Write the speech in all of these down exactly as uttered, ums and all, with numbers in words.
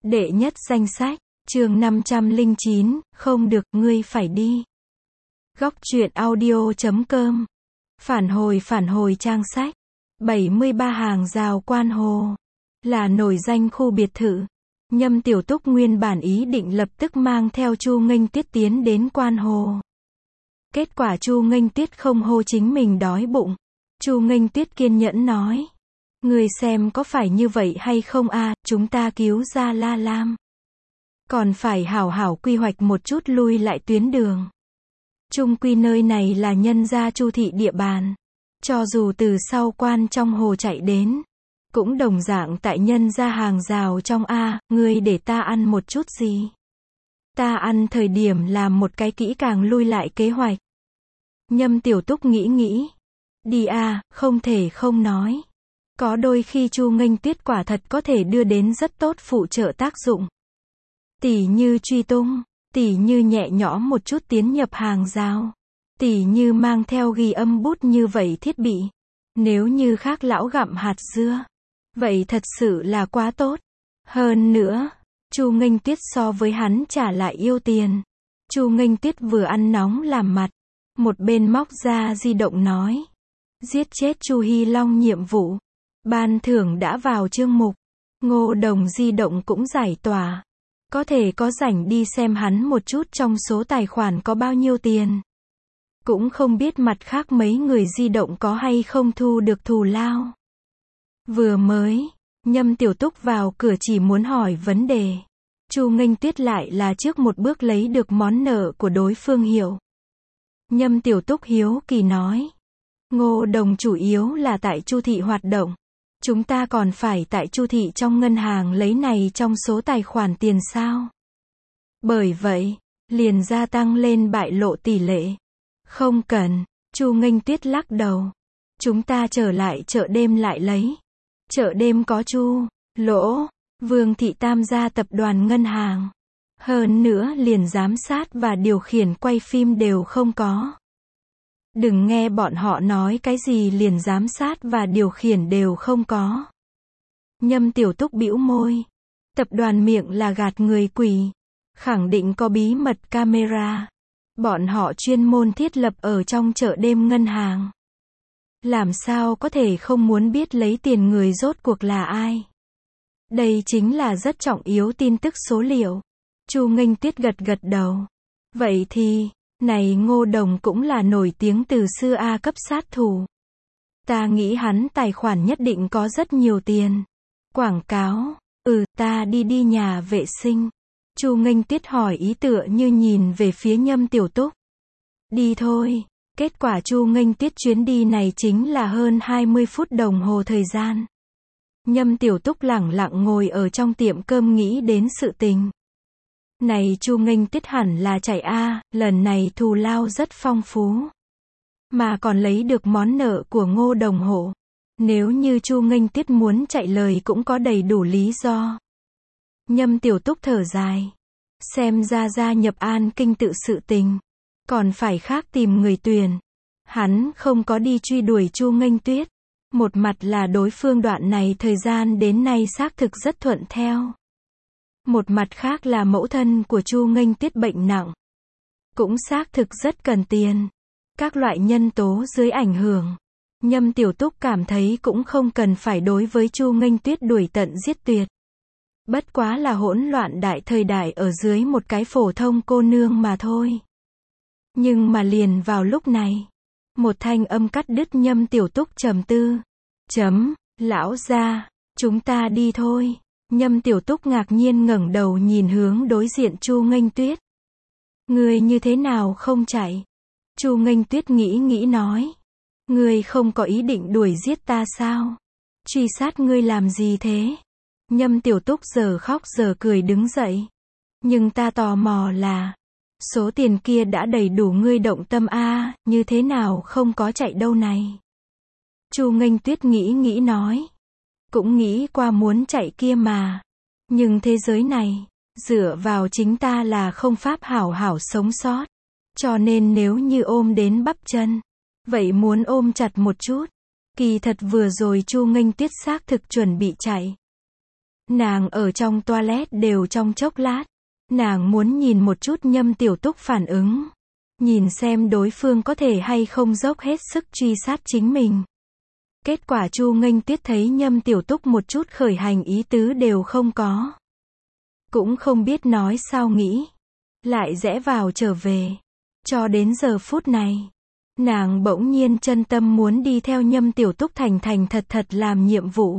Đệ nhất danh sách, chương năm trăm lẻ chín, không được, ngươi phải đi. Góc truyện audio chấm com. Phản hồi phản hồi trang sách. bảy mươi ba hàng rào Quan Hồ. Là nổi danh khu biệt thự. Nhâm Tiểu Túc nguyên bản ý định lập tức mang theo Chu Nghênh Tuyết tiến đến Quan Hồ. Kết quả Chu Nghênh Tuyết không hô chính mình đói bụng. Chu Nghênh Tuyết kiên nhẫn nói. Người xem có phải như vậy hay không a, à, chúng ta cứu ra La Lam. Còn phải hảo hảo quy hoạch một chút lui lại tuyến đường. Chung quy nơi này là nhân gia Chu thị địa bàn. Cho dù từ sau quan trong hồ chạy đến, cũng đồng dạng tại nhân gia hàng rào trong a, ngươi để ta ăn một chút gì. Ta ăn thời điểm làm một cái kỹ càng lui lại kế hoạch. Nhâm Tiểu Túc nghĩ nghĩ. Đi a, không thể không nói. Có đôi khi Chu Nghênh Tuyết quả thật có thể đưa đến rất tốt phụ trợ tác dụng. Tỉ như truy tung, tỉ như nhẹ nhõm một chút tiến nhập hàng rào, tỉ như mang theo ghi âm bút như vậy thiết bị. Nếu như khác lão gặm hạt dưa, vậy thật sự là quá tốt. Hơn nữa, Chu Nghênh Tuyết so với hắn trả lại yêu tiền. Chu Nghênh Tuyết vừa ăn nóng làm mặt, một bên móc ra di động nói. Giết chết Chu Hy Long nhiệm vụ. Ban thưởng đã vào chương mục. Ngô Đồng di động cũng giải tỏa. Có thể có rảnh đi xem hắn một chút trong số tài khoản có bao nhiêu tiền. Cũng không biết mặt khác mấy người di động có hay không thu được thù lao. Vừa mới, Nhâm Tiểu Túc vào cửa chỉ muốn hỏi vấn đề. Chu Nghênh Tuyết lại là trước một bước lấy được món nợ của đối phương hiểu. Nhâm Tiểu Túc hiếu kỳ nói. Ngô Đồng chủ yếu là tại Chu thị hoạt động. Chúng ta còn phải tại Chu thị trong ngân hàng lấy này trong số tài khoản tiền sao? Bởi vậy, liền gia tăng lên bại lộ tỷ lệ. Không cần, Chu Nghênh Tuyết lắc đầu. Chúng ta trở lại chợ đêm lại lấy. Chợ đêm có Chu, Lỗ, Vương thị tam gia tập đoàn ngân hàng. Hơn nữa liền giám sát và điều khiển quay phim đều không có. Đừng nghe bọn họ nói cái gì liền giám sát và điều khiển đều không có. Nhâm Tiểu Túc bĩu môi. Tập đoàn miệng là gạt người quỷ. Khẳng định có bí mật camera. Bọn họ chuyên môn thiết lập ở trong chợ đêm ngân hàng. Làm sao có thể không muốn biết lấy tiền người rốt cuộc là ai? Đây chính là rất trọng yếu tin tức số liệu. Chu Nghênh Tuyết gật gật đầu. Vậy thì... Này Ngô Đồng cũng là nổi tiếng từ xưa A cấp sát thủ. Ta nghĩ hắn tài khoản nhất định có rất nhiều tiền. Quảng cáo, ừ, ta đi đi nhà vệ sinh. Chu Nghênh Tuyết hỏi ý tựa như nhìn về phía Nhâm Tiểu Túc. Đi thôi. Kết quả Chu Nghênh Tuyết chuyến đi này chính là hơn hai mươi phút đồng hồ thời gian. Nhâm Tiểu Túc lẳng lặng ngồi ở trong tiệm cơm nghĩ đến sự tình. Này Chu Nghênh Tuyết hẳn là chạy a, lần này thù lao rất phong phú. Mà còn lấy được món nợ của Ngô Đồng hộ. Nếu như Chu Nghênh Tuyết muốn chạy lời cũng có đầy đủ lý do. Nhâm Tiểu Túc thở dài. Xem ra gia nhập An Kinh tự sự tình. Còn phải khác tìm người tuyển. Hắn không có đi truy đuổi Chu Nghênh Tuyết. Một mặt là đối phương đoạn này thời gian đến nay xác thực rất thuận theo. Một mặt khác là mẫu thân của Chu Nghênh Tuyết bệnh nặng. Cũng xác thực rất cần tiền. Các loại nhân tố dưới ảnh hưởng. Nhâm Tiểu Túc cảm thấy cũng không cần phải đối với Chu Nghênh Tuyết đuổi tận giết tuyệt. Bất quá là hỗn loạn đại thời đại ở dưới một cái phổ thông cô nương mà thôi. Nhưng mà liền vào lúc này. Một thanh âm cắt đứt Nhâm Tiểu Túc trầm tư. Chấm, lão gia, chúng ta đi thôi. Nhâm Tiểu Túc ngạc nhiên ngẩng đầu nhìn hướng đối diện Chu Nghênh Tuyết. Ngươi như thế nào không chạy? Chu Nghênh Tuyết nghĩ nghĩ nói. Ngươi không có ý định đuổi giết ta sao? Truy sát ngươi làm gì thế? Nhâm Tiểu Túc giờ khóc giờ cười đứng dậy. Nhưng ta tò mò là, số tiền kia đã đầy đủ ngươi động tâm a, như thế nào không có chạy đâu này? Chu Nghênh Tuyết nghĩ nghĩ nói. Cũng nghĩ qua muốn chạy kia mà. Nhưng thế giới này, dựa vào chính ta là không pháp hảo hảo sống sót. Cho nên nếu như ôm đến bắp chân, vậy muốn ôm chặt một chút. Kỳ thật vừa rồi Chu Nghênh Tuyết xác thực chuẩn bị chạy. Nàng ở trong toilet đều trong chốc lát. Nàng muốn nhìn một chút Nhâm Tiểu Túc phản ứng. Nhìn xem đối phương có thể hay không dốc hết sức truy sát chính mình. Kết quả Chu Nghênh Tuyết thấy Nhâm Tiểu Túc một chút khởi hành ý tứ đều không có. Cũng không biết nói sao nghĩ. Lại rẽ vào trở về. Cho đến giờ phút này. Nàng bỗng nhiên chân tâm muốn đi theo Nhâm Tiểu Túc thành thành thật thật làm nhiệm vụ.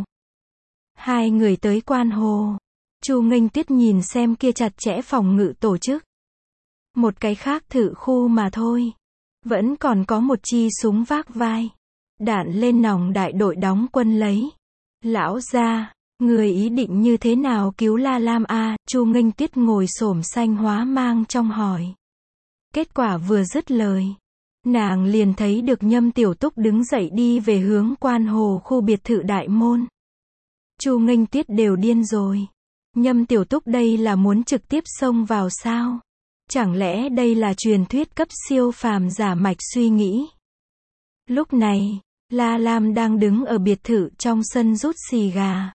Hai người tới Quan Hồ. Chu Nghênh Tuyết nhìn xem kia chặt chẽ phòng ngự tổ chức. Một cái khác thử khu mà thôi. Vẫn còn có một chi súng vác vai. Đạn lên nòng đại đội đóng quân lấy. Lão gia, người ý định như thế nào cứu La Lam a? Chu Nghênh Tuyết ngồi xổm xanh hóa mang trong hỏi. Kết quả vừa dứt lời. Nàng liền thấy được Nhâm Tiểu Túc đứng dậy đi về hướng Quan Hồ khu biệt thự đại môn. Chu Nghênh Tuyết đều điên rồi. Nhâm Tiểu Túc đây là muốn trực tiếp xông vào sao? Chẳng lẽ đây là truyền thuyết cấp siêu phàm giả mạch suy nghĩ? Lúc này, La Lam đang đứng ở biệt thự trong sân rút xì gà.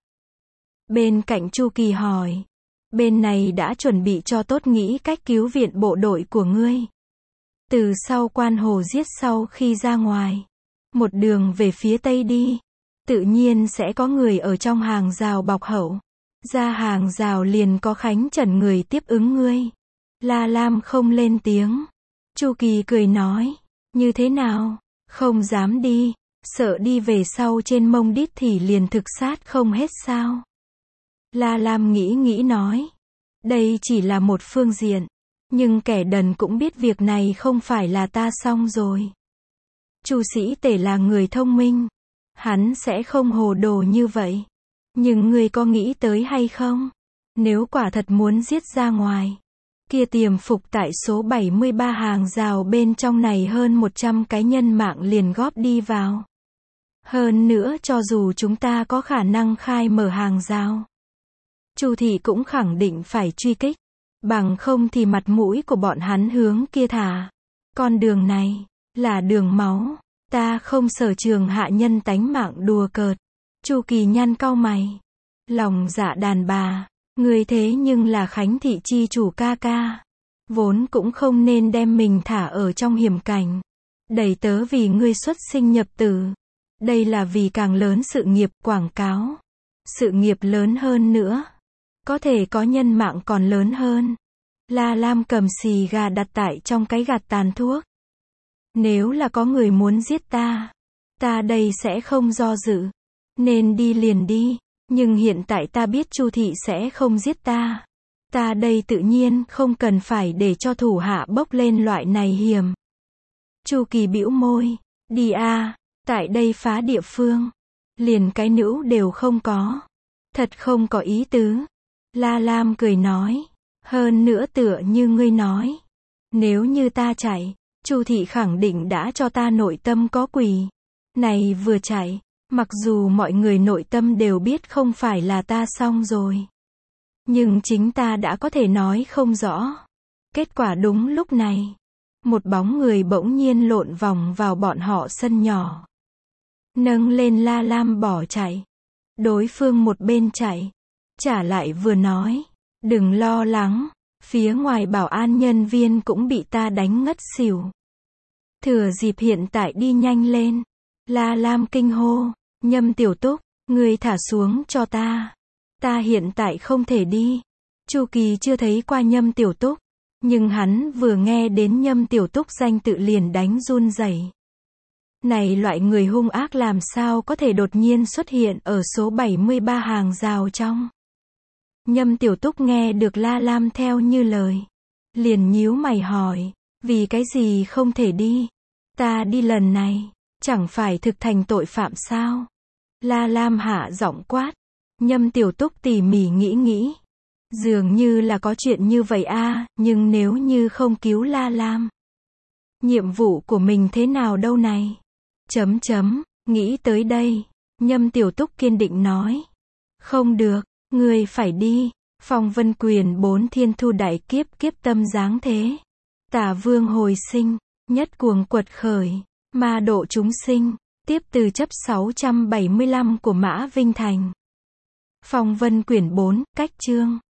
Bên cạnh Chu Kỳ hỏi. Bên này đã chuẩn bị cho tốt nghĩ cách cứu viện bộ đội của ngươi. Từ sau Quan Hồ giết sau khi ra ngoài. Một đường về phía tây đi. Tự nhiên sẽ có người ở trong hàng rào bọc hậu. Ra hàng rào liền có Khánh Trần người tiếp ứng ngươi. La Lam không lên tiếng. Chu Kỳ cười nói. Như thế nào? Không dám đi. Sợ đi về sau trên mông đít thì liền thực sát không hết sao? La Lam nghĩ nghĩ nói. Đây chỉ là một phương diện. Nhưng kẻ đần cũng biết việc này không phải là ta xong rồi. Chu Sĩ Tể là người thông minh. Hắn sẽ không hồ đồ như vậy. Nhưng ngươi có nghĩ tới hay không? Nếu quả thật muốn giết ra ngoài. Kia tiềm phục tại số bảy mươi ba hàng rào bên trong này hơn một trăm cái nhân mạng liền góp đi vào. Hơn nữa cho dù chúng ta có khả năng khai mở hàng rào. Chu thị cũng khẳng định phải truy kích. Bằng không thì mặt mũi của bọn hắn hướng kia thả. Con đường này, là đường máu. Ta không sở trường hạ nhân tánh mạng đùa cợt. Chu Kỳ nhăn cau mày. Lòng dạ đàn bà. Người thế nhưng là Khánh thị chi chủ ca ca. Vốn cũng không nên đem mình thả ở trong hiểm cảnh. Đẩy tớ vì ngươi xuất sinh nhập tử. Đây là vì càng lớn sự nghiệp quảng cáo. Sự nghiệp lớn hơn nữa. Có thể có nhân mạng còn lớn hơn. La Lam cầm xì gà đặt tại trong cái gạt tàn thuốc. Nếu là có người muốn giết ta. Ta đây sẽ không do dự. Nên đi liền đi. Nhưng hiện tại ta biết Chu thị sẽ không giết ta. Ta đây tự nhiên không cần phải để cho thủ hạ bốc lên loại này hiểm. Chu Kỳ bĩu môi. Đi a, tại đây phá địa phương. Liền cái nữ đều không có. Thật không có ý tứ. La Lam cười nói. Hơn nữa tựa như ngươi nói. Nếu như ta chạy, Chu thị khẳng định đã cho ta nội tâm có quỷ. Này vừa chạy, mặc dù mọi người nội tâm đều biết không phải là ta xong rồi. Nhưng chính ta đã có thể nói không rõ. Kết quả đúng lúc này. Một bóng người bỗng nhiên lộn vòng vào bọn họ sân nhỏ. Nâng lên La Lam bỏ chạy. Đối phương một bên chạy. Trả lại vừa nói. Đừng lo lắng. Phía ngoài bảo an nhân viên cũng bị ta đánh ngất xỉu. Thừa dịp hiện tại đi nhanh lên. La Lam kinh hô. Nhâm Tiểu Túc, ngươi thả xuống cho ta. Ta hiện tại không thể đi. Chu Kỳ chưa thấy qua Nhâm Tiểu Túc. Nhưng hắn vừa nghe đến Nhâm Tiểu Túc danh tự liền đánh run rẩy. Này loại người hung ác làm sao có thể đột nhiên xuất hiện ở số bảy mươi ba hàng rào trong. Nhâm Tiểu Túc nghe được La Lam theo như lời. Liền nhíu mày hỏi. Vì cái gì không thể đi? Ta đi lần này. Chẳng phải thực thành tội phạm sao? La Lam hạ giọng quát. Nhâm Tiểu Túc tỉ mỉ nghĩ nghĩ. Dường như là có chuyện như vậy a, nhưng nếu như không cứu La Lam. Nhiệm vụ của mình thế nào đâu này? Chấm chấm, nghĩ tới đây. Nhâm Tiểu Túc kiên định nói. Không được, ngươi phải đi. Phong Vân Quyền bốn thiên thu đại kiếp kiếp tâm dáng thế. Tả vương hồi sinh, nhất cuồng quật khởi. Ma độ chúng sinh, tiếp từ chấp sáu trăm bảy mươi lăm của Mã Vinh Thành. Phong vân quyển bốn, cách chương.